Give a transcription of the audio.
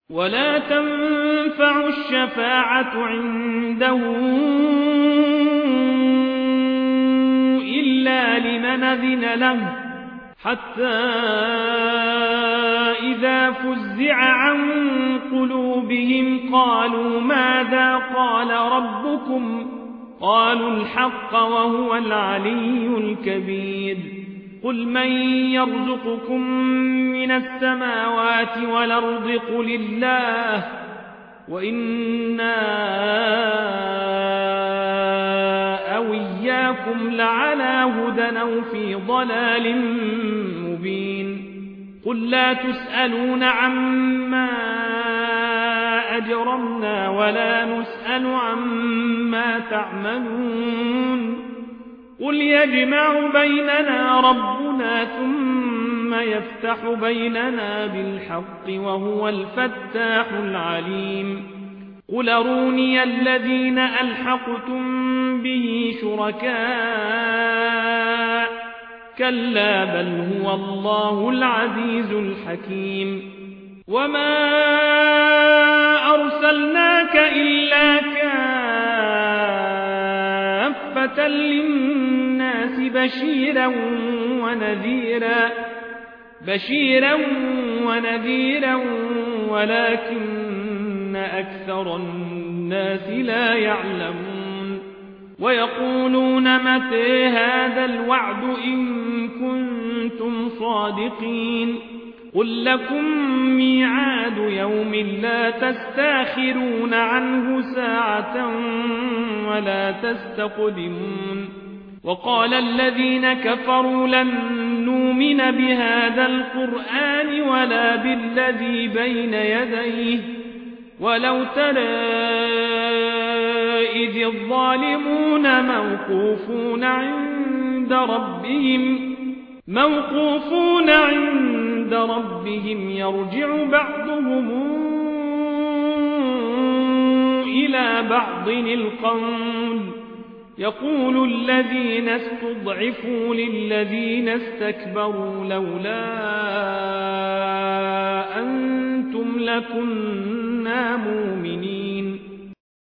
ولا تنفع الشفاعة عنده إلا لمن أذن له حتى إذا فزع عن قلوبهم قالوا ماذا قال ربكم قالوا الحق وهو العلي الكبير قل من يرزقكم من السماوات والأرض قل الله وإنا أو إياكم لعلى هدى أو في ضلال مبين قل لا تسألون عما أجرمنا ولا نسأل عما تعملون قل يجمع بيننا ربنا ثم يفتح بيننا بالحق وهو الفتاح العليم قل أروني الذين ألحقتم به شركاء كلا بل هو الله العزيز الحكيم وما أرسلناك إلا كافة للناس بشيرا ونذيرا ولكن أكثر الناس لا يعلمون ويقولون متى هذا الوعد إن كنتم صادقين قل لكم ميعاد يوم لا تستاخرون عنه ساعة ولا تستقدمون وقال الذين كفروا لن نؤمن بهذا القرآن ولا بالذي بين يديه ولو ترى إذ الظالمون موقوفون عند ربهم يرجع بعضهم إلى بعض القول يقول الذين استضعفوا للذين استكبروا لولا أنتم لكنا مؤمنين